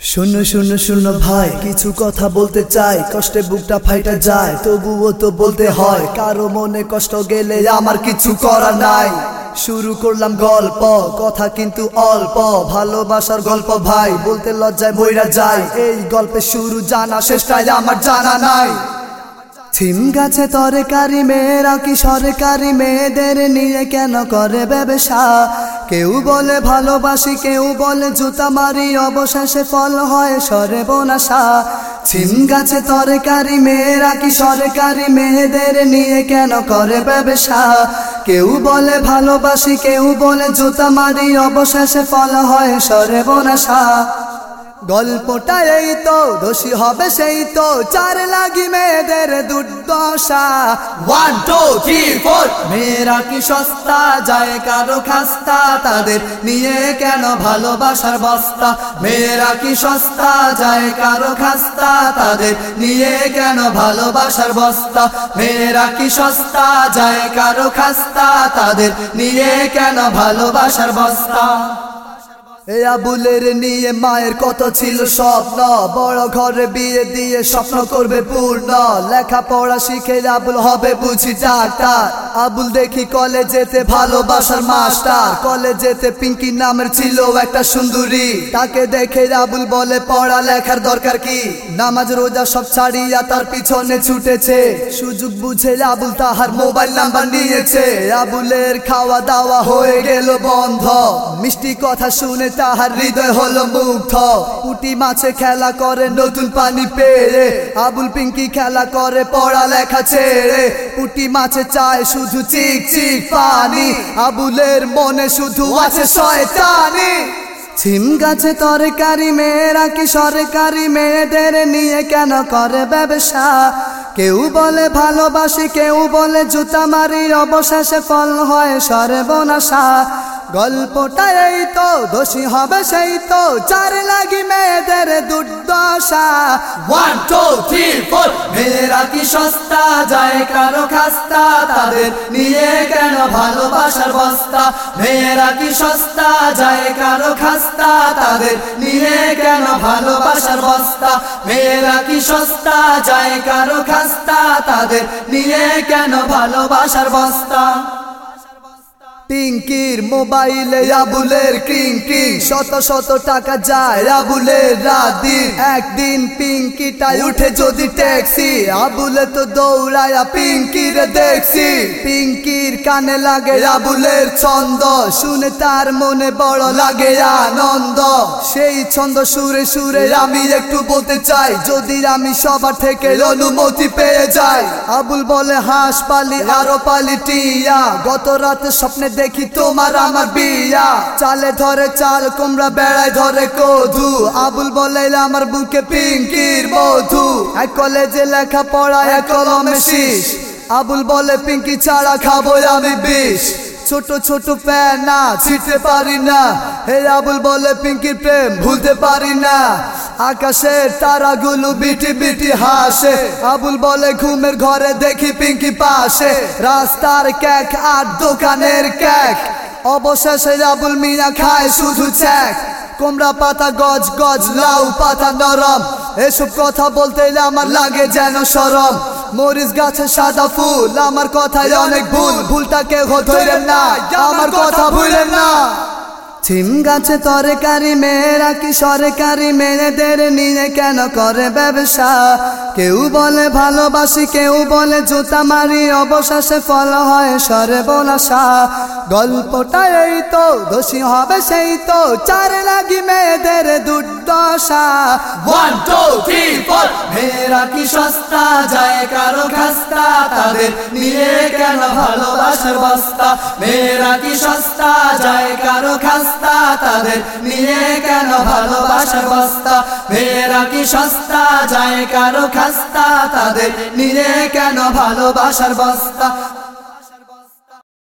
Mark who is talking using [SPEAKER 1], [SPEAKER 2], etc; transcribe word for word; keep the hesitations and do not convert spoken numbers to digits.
[SPEAKER 1] শূন্য শূন্য শূন্য ভাই কিছু কথা বলতে চাই, কষ্টে বুকটা ফাইটা যায় তবুও তো বলতে হয়। কারো মনে কষ্ট গেলে আমার কিছু করার নাই। শুরু করলাম গল্প, কথা কিন্তু অল্প, ভালোবাসার গল্প ভাই, বলতে লজ্জায় বইরা যায়। এই গল্পের শুরু জানা শেষটাই আমার জানা নাই। থিম গাছে তরকারি মেয়েরা কি সরকারি মেয়েদের নিয়ে কেন করে ব্যবসা? কেউ বলে ভালোবাসি, কেউ বলে জুতা মারি, অবশেষে ফল হয় সর্বনাশা। থিম গাছে তরকারি মেয়েরা কি সরকারি মেয়েদের নিয়ে কেন করে ব্যবসা? কেউ বলে ভালোবাসি, কেউ বলে জুতা মারি, অবশেষে ফল হয় সর্বনাশা। গল্পটা এই তো, দোষী হবে সেই তো, চার লাগি মেয়েদের দুর্দশা। One two three four. মেয়েরা কি সস্তা, যায় কারো খাস্তা, তাদের নিয়ে কেন ভালোবাসার বস্তা? মেয়েরা কি সস্তা, যায় কারো খাস্তা, তাদের নিয়ে কেন ভালোবাসার বস্তা? মেয়েরা কি সস্তা, যায় কারো খাস্তা, তাদের নিয়ে কেন ভালোবাসার বস্তা? এ আবুলের নিয়ে মায়ের কত ছিল স্বপ্ন, বড় ঘরে বিয়ে দিয়ে স্বপ্ন করবে পূর্ণ। লেখাপড়া শিখে আবুল হবে বুঝি ডাক্তার। আবুল দেখি কলেজেতে ভালোবাসার মাস্টার। কলেজেতে পিঙ্কি নামের ছিল একটা সুন্দরী, তাকে দেখে আবুল বলে পড়া লেখার দরকার কি? নামাজ রোজা সব ছাড়িয়া তার পিছনে ছুটেছে। সুযোগ বুঝে আবুল তাহার মোবাইল নাম্বার নিয়েছে। আবুলের খাওয়া দাওয়া হয়ে গেল বন্ধ, মিষ্টি কথা শুনে তাহার হৃদয় হলো মুগ্ধ। পুঁটি মাছে খেলা করে নতুন পানি পেয়ে, আবুল পিঙ্কি খেলা করে পড়া লেখা ছেড়ে। পুঁটি মাছে চায় শুধু চিক চিক পানি, আবুলের মনে শুধু আছে শয়তানি। থিম গাছে তরকারি মেয়েরা কি সরকারি মেয়েদের নিয়ে কেন করে ব্যবসা? কেউ বলে ভালোবাসি, কেউ বলে জুতা মারি, অবশেষে ফল হয় সর্বনাশা। গল্পটা এই তো, দোষী হবে সেই তো, চার লাগি মেয়েদের দুর্দশা। One two three four. মেয়েরা কি সস্তা, যায় কারো খাস্তা, তাদের নিয়ে কেন ভালোবাসার বস্তা? মেয়েরা কি সস্তা, যায় কারো খাস্তা, তাদের নিয়ে কেন ভালোবাসার বস্তা? মেয়েরা কি সস্তা, যায় কারো খাস্তা, তাদের নিয়ে কেন ভালোবাসার বস্তা? পিঙ্কির মোবাইলে আবুলের ক্রিং ক্রিং, শত শত টাকা যায় আবুলের রাত দিন। একদিন পিঙ্কিটাই উঠে যদি ট্যাক্সি, আবুলে তো দৌড়ায়া পিঙ্কির দেখছি। পিঙ্কির কানে লাগে আবুলের ছন্দ, শুনে তার মনে বড় লাগে আনন্দ। সেই ছন্দ সুরে সুরে আমি একটু বলতে চাই, যদি আমি সবার থেকে অনুমতি পেয়ে যাই। আবুল বলে হাঁস পালি আরো পালি টিয়া, গত রাতে স্বপ্নে দেখি তোমার আমার বিয়া। চালে ধরে চাল কুমড়া, বেড়ায় ধরে কধু, আবুল বলে আমার বুকে পিঙ্কির মধু। এক কলেজে লেখা পড়া, এক কলমে শীষ, আবুল বলে পিঙ্কি ছাড়া খাবো আমি বিষ। ছোট ছোট প্যানা ছিটতে পারি না, হে আবুল বলে পিঙ্কির প্রেম ভুলতে পারি না। আকাশের তারাগুলো বিটি বিটি হাসে, আবুল বলে ঘুমের ঘরে দেখি পিঙ্কি পাশে। রাস্তার কেক আর দোকানের কেক, অবশেষে আবুল মিয়া খায় শুধু চ্যাক। কুমড়া পাতা গজ গজ, লাউ পাতা নরম, এসব কথা বলতে আমার লাগে যেন শরম। মরিচ গাছে সাদা ফুল, আমার কথায় অনেক ভুল, ভুলটা কেউ ধরেন না, আমার কথা ভুলেন না। থিম গাছে তরকারি মেয়েরা কি সরকারি মেয়েদের নিয়ে কেন করে ব্যবসা? কেউ বলে ভালোবাসি, কেউ বলে জুতা মারি, অবশেষে ফল হয় সর্বনাশা। গল্পটা এই তো, দোষী হবে সেই তো, চার লাগি মেয়েদের দুর্দশা। One two three four. মেয়েরা কি সস্তা, যায় কারো খাস্তা, তাদের নিয়ে কেন ভালোবাসার বস্তা? মেয়েরা কি সস্তা, যায় কারো খাস্তা, তাদের নিয়ে কেন ভালোবাসার বস্তা? মেয়েরা কি সস্তা, যায় কারো খাস্তা, তাদের নিয়ে কেন ভালোবাসার বস্তা?